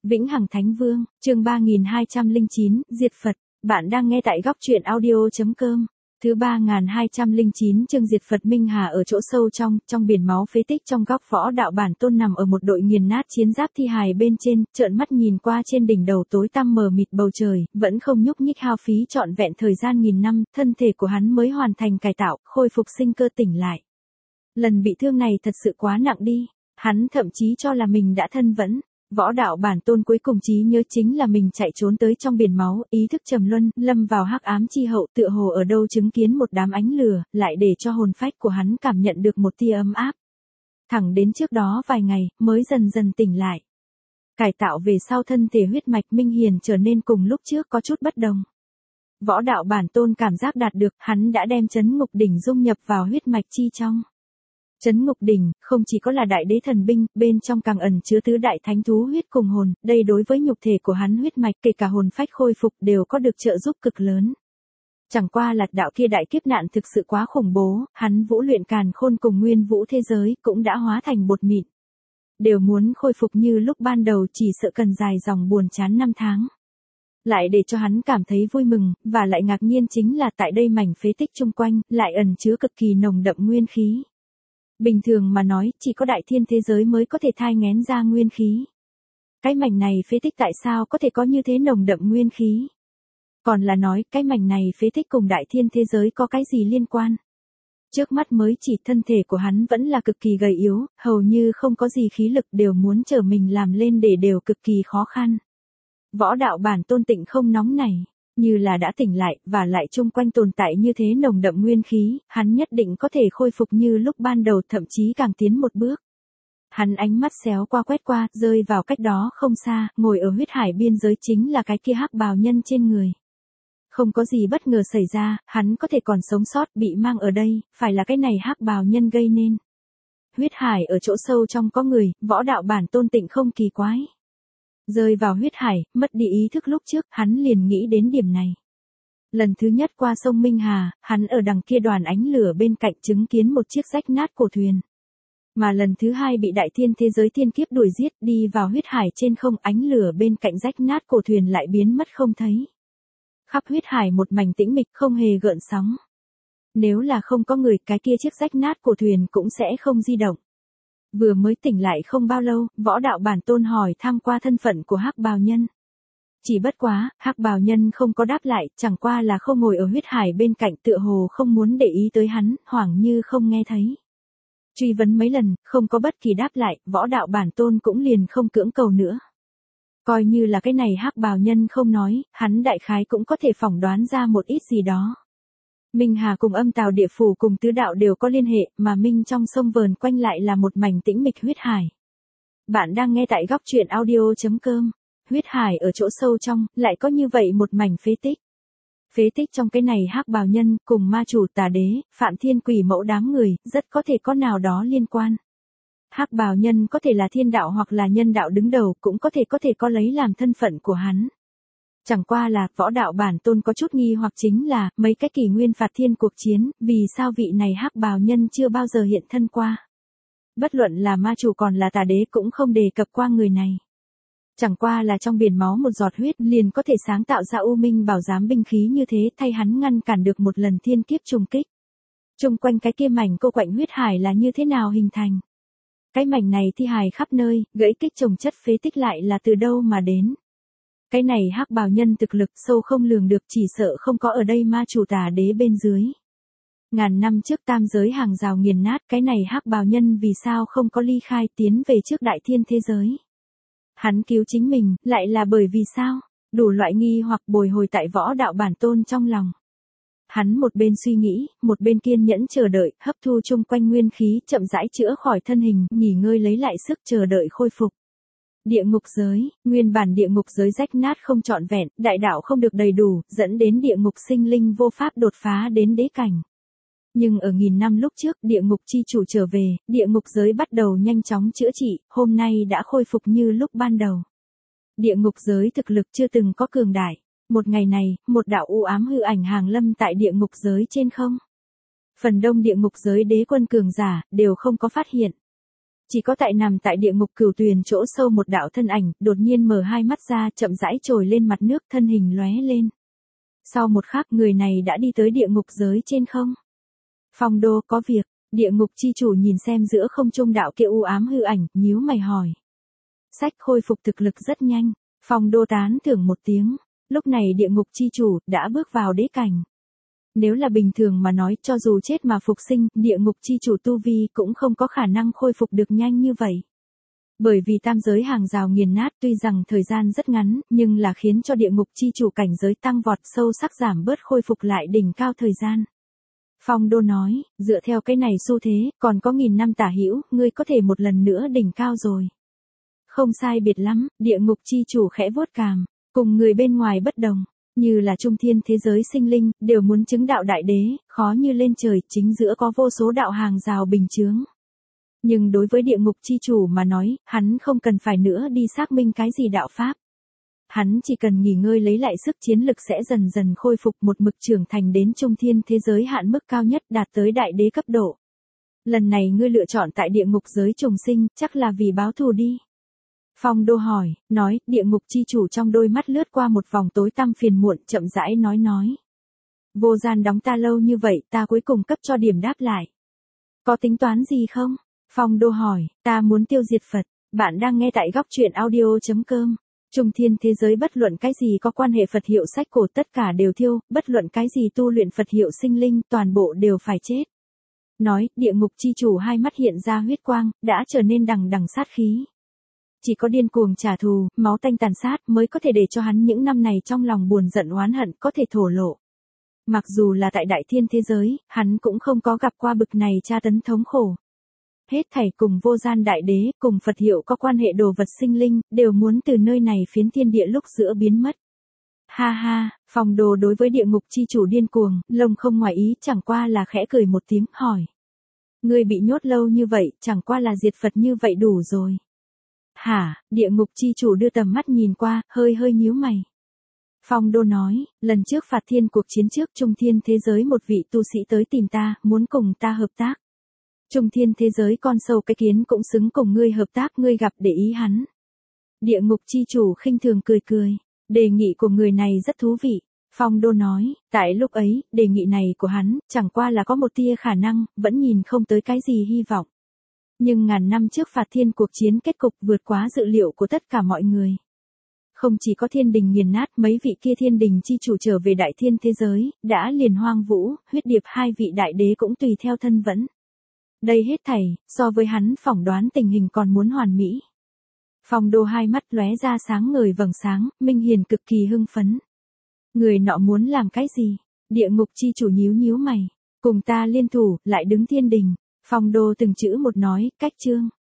Vĩnh Hằng Thánh Vương, chương 3209, Diệt Phật. Bạn đang nghe tại góc truyện audio.com. Thứ 3209 chương Diệt Phật. Minh Hà ở chỗ sâu trong biển máu phế tích, trong góc Võ Đạo Bản Tôn nằm ở một đội nghiền nát chiến giáp thi hài bên trên, trợn mắt nhìn qua trên đỉnh đầu tối tăm mờ mịt bầu trời, vẫn không nhúc nhích, hao phí trọn vẹn thời gian nghìn năm, thân thể của hắn mới hoàn thành cải tạo, khôi phục sinh cơ tỉnh lại. Lần bị thương này thật sự quá nặng đi, hắn thậm chí cho là mình đã thân vẫn. Võ Đạo Bản Tôn cuối cùng trí nhớ chính là mình chạy trốn tới trong biển máu, ý thức trầm luân, lâm vào hắc ám chi hậu, tựa hồ ở đâu chứng kiến một đám ánh lửa, lại để cho hồn phách của hắn cảm nhận được một tia ấm áp. Thẳng đến trước đó vài ngày, mới dần dần tỉnh lại. Cải tạo về sau, thân thể huyết mạch Minh Hiền trở nên cùng lúc trước có chút bất đồng. Võ Đạo Bản Tôn cảm giác đạt được, hắn đã đem Chấn Ngục Đỉnh dung nhập vào huyết mạch chi trong. Chấn Ngục Đỉnh không chỉ có là đại đế thần binh, bên trong càng ẩn chứa tứ đại thánh thú huyết cùng hồn, đây đối với nhục thể của hắn huyết mạch, kể cả hồn phách khôi phục đều có được trợ giúp cực lớn. Chẳng qua là đạo kia đại kiếp nạn thực sự quá khủng bố, hắn vũ luyện càn khôn cùng nguyên vũ thế giới cũng đã hóa thành bột mịn. Đều muốn khôi phục như lúc ban đầu, chỉ sợ cần dài dòng buồn chán 5 tháng. Lại để cho hắn cảm thấy vui mừng, và lại ngạc nhiên chính là tại đây mảnh phế tích chung quanh, lại ẩn chứa cực kỳ nồng đậm nguyên khí. Bình thường mà nói, chỉ có đại thiên thế giới mới có thể thai nghén ra nguyên khí. Cái mảnh này phế tích tại sao có thể có như thế nồng đậm nguyên khí? Còn là nói, cái mảnh này phế tích cùng đại thiên thế giới có cái gì liên quan? Trước mắt mới chỉ thân thể của hắn vẫn là cực kỳ gầy yếu, hầu như không có gì khí lực, đều muốn trở mình làm lên để đều cực kỳ khó khăn. Võ Đạo Bản Tôn tịnh không nóng này, như là đã tỉnh lại, và lại chung quanh tồn tại như thế nồng đậm nguyên khí, hắn nhất định có thể khôi phục như lúc ban đầu, thậm chí càng tiến một bước. Hắn ánh mắt xéo qua quét qua, rơi vào cách đó không xa, ngồi ở huyết hải biên giới chính là cái kia hắc bào nhân trên người. Không có gì bất ngờ xảy ra, hắn có thể còn sống sót, bị mang ở đây, phải là cái này hắc bào nhân gây nên. Huyết hải ở chỗ sâu trong có người, Võ Đạo Bản Tôn tịnh không kỳ quái. Rơi vào huyết hải, mất đi ý thức lúc trước, hắn liền nghĩ đến điểm này. Lần thứ nhất qua sông Minh Hà, hắn ở đằng kia đoàn ánh lửa bên cạnh chứng kiến một chiếc rách nát cổ thuyền. Mà lần thứ hai bị đại thiên thế giới thiên kiếp đuổi giết, đi vào huyết hải trên không, ánh lửa bên cạnh rách nát cổ thuyền lại biến mất không thấy. Khắp huyết hải một mảnh tĩnh mịch, không hề gợn sóng. Nếu là không có người, cái kia chiếc rách nát cổ thuyền cũng sẽ không di động. Vừa mới tỉnh lại không bao lâu, Võ Đạo Bản Tôn hỏi thăm qua thân phận của hắc bào nhân. Chỉ bất quá, hắc bào nhân không có đáp lại, chẳng qua là không ngồi ở huyết hải bên cạnh, tựa hồ không muốn để ý tới hắn, hoảng như không nghe thấy. Truy vấn mấy lần, không có bất kỳ đáp lại, Võ Đạo Bản Tôn cũng liền không cưỡng cầu nữa. Coi như là cái này hắc bào nhân không nói, hắn đại khái cũng có thể phỏng đoán ra một ít gì đó. Minh Hà cùng Âm Tào Địa Phủ cùng tứ đạo đều có liên hệ, mà Minh trong sông vờn quanh lại là một mảnh tĩnh mịch huyết hải. Bạn đang nghe tại góc truyện audio.com. Huyết hải ở chỗ sâu trong, lại có như vậy một mảnh phế tích. Phế tích trong cái này hắc bào nhân, cùng ma chủ Tà Đế, Phạm Thiên Quỷ Mẫu đám người, rất có thể có nào đó liên quan. Hắc bào nhân có thể là thiên đạo hoặc là nhân đạo đứng đầu, cũng có thể có lấy làm thân phận của hắn. Chẳng qua là, Võ Đạo Bản Tôn có chút nghi hoặc chính là, mấy cái kỷ nguyên phạt thiên cuộc chiến, vì sao vị này hắc bào nhân chưa bao giờ hiện thân qua. Bất luận là ma chủ còn là Tà Đế cũng không đề cập qua người này. Chẳng qua là trong biển máu một giọt huyết liền có thể sáng tạo ra U Minh Bảo Giám binh khí như thế, thay hắn ngăn cản được một lần thiên kiếp trùng kích. Chung quanh cái kia mảnh cô quạnh huyết hải là như thế nào hình thành? Cái mảnh này thi hài khắp nơi, gãy kích trồng chất phế tích lại là từ đâu mà đến? Cái này hắc bào nhân thực lực sâu không lường được, chỉ sợ không có ở đây ma chủ Tà Đế bên dưới. Ngàn năm trước tam giới hàng rào nghiền nát, cái này hắc bào nhân vì sao không có ly khai tiến về trước đại thiên thế giới? Hắn cứu chính mình, lại là bởi vì sao? Đủ loại nghi hoặc bồi hồi tại Võ Đạo Bản Tôn trong lòng. Hắn một bên suy nghĩ, một bên kiên nhẫn chờ đợi, hấp thu chung quanh nguyên khí, chậm rãi chữa khỏi thân hình, nghỉ ngơi lấy lại sức, chờ đợi khôi phục. Địa ngục giới, nguyên bản địa ngục giới rách nát không trọn vẹn, đại đạo không được đầy đủ, dẫn đến địa ngục sinh linh vô pháp đột phá đến đế cảnh. Nhưng ở nghìn năm lúc trước, địa ngục chi chủ trở về, địa ngục giới bắt đầu nhanh chóng chữa trị, hôm nay đã khôi phục như lúc ban đầu. Địa ngục giới thực lực chưa từng có cường đại. Một ngày này, một đạo u ám hư ảnh hàng lâm tại địa ngục giới trên không. Phần đông địa ngục giới đế quân cường giả, đều không có phát hiện. Chỉ có tại nằm tại địa ngục cửu tuyền chỗ sâu một đạo thân ảnh, đột nhiên mở hai mắt ra, chậm rãi trồi lên mặt nước, thân hình lóe lên. Sau một khắc, người này đã đi tới địa ngục giới trên không. Phong Đô, có việc. Địa ngục chi chủ nhìn xem giữa không trung đạo kia u ám hư ảnh, nhíu mày hỏi. Sách khôi phục thực lực rất nhanh. Phong Đô tán thưởng một tiếng. Lúc này địa ngục chi chủ đã bước vào đế cảnh. Nếu là bình thường mà nói, cho dù chết mà phục sinh, địa ngục chi chủ tu vi cũng không có khả năng khôi phục được nhanh như vậy. Bởi vì tam giới hàng rào nghiền nát, tuy rằng thời gian rất ngắn, nhưng là khiến cho địa ngục chi chủ cảnh giới tăng vọt, sâu sắc giảm bớt khôi phục lại đỉnh cao thời gian. Phong Đô nói, dựa theo cái này xu thế, còn có 1000 năm tả hữu, ngươi có thể một lần nữa đỉnh cao rồi. Không sai biệt lắm, địa ngục chi chủ khẽ vuốt cằm, cùng người bên ngoài bất đồng. Như là trung thiên thế giới sinh linh, đều muốn chứng đạo đại đế, khó như lên trời, chính giữa có vô số đạo hàng rào bình chướng. Nhưng đối với địa ngục chi chủ mà nói, hắn không cần phải nữa đi xác minh cái gì đạo pháp. Hắn chỉ cần nghỉ ngơi lấy lại sức, chiến lực sẽ dần dần khôi phục, một mực trưởng thành đến trung thiên thế giới hạn mức cao nhất, đạt tới đại đế cấp độ. Lần này ngươi lựa chọn tại địa ngục giới trùng sinh, chắc là vì báo thù đi. Phong Đô hỏi, nói, địa ngục chi chủ trong đôi mắt lướt qua một vòng tối tăm phiền muộn, chậm rãi nói. Vô gian đóng ta lâu như vậy, ta cuối cùng cấp cho điểm đáp lại. Có tính toán gì không? Phong Đô hỏi, ta muốn tiêu diệt Phật. Bạn đang nghe tại góc truyện audio.com. Trung thiên thế giới bất luận cái gì có quan hệ Phật hiệu sách cổ tất cả đều thiêu, bất luận cái gì tu luyện Phật hiệu sinh linh, toàn bộ đều phải chết. Nói, địa ngục chi chủ hai mắt hiện ra huyết quang, đã trở nên đằng đằng sát khí. Chỉ có điên cuồng trả thù, máu tanh tàn sát mới có thể để cho hắn những năm này trong lòng buồn giận oán hận có thể thổ lộ. Mặc dù là tại đại thiên thế giới, hắn cũng không có gặp qua bực này tra tấn thống khổ. Hết thảy cùng vô gian đại đế, cùng Phật hiệu có quan hệ đồ vật sinh linh, đều muốn từ nơi này phiến thiên địa lúc giữa biến mất. Ha ha, Phong Đô đối với địa ngục chi chủ điên cuồng, lông không ngoài ý, chẳng qua là khẽ cười một tiếng, hỏi. Ngươi bị nhốt lâu như vậy, chẳng qua là diệt Phật như vậy đủ rồi. Hả, địa ngục chi chủ đưa tầm mắt nhìn qua, hơi nhíu mày. Phong Đô nói, lần trước phạt thiên cuộc chiến trước trung thiên thế giới một vị tu sĩ tới tìm ta, muốn cùng ta hợp tác. Trung thiên thế giới con sâu cái kiến cũng xứng cùng ngươi hợp tác, ngươi gặp để ý hắn. Địa ngục chi chủ khinh thường cười, đề nghị của người này rất thú vị. Phong Đô nói, tại lúc ấy, đề nghị này của hắn, chẳng qua là có một tia khả năng, vẫn nhìn không tới cái gì hy vọng. Nhưng ngàn năm trước phạt thiên cuộc chiến kết cục vượt quá dự liệu của tất cả mọi người. Không chỉ có thiên đình nghiền nát, mấy vị kia thiên đình chi chủ trở về đại thiên thế giới, đã liền hoang vũ, huyết điệp hai vị đại đế cũng tùy theo thân vẫn. Đây hết thảy, so với hắn phỏng đoán tình hình còn muốn hoàn mỹ. Phong Đô hai mắt lóe ra sáng ngời vầng sáng, Minh Hiền cực kỳ hưng phấn. Người nọ muốn làm cái gì? Địa ngục chi chủ nhíu mày. Cùng ta liên thủ, lại đứng thiên đình. Phong Đô từng chữ một nói, cách chương.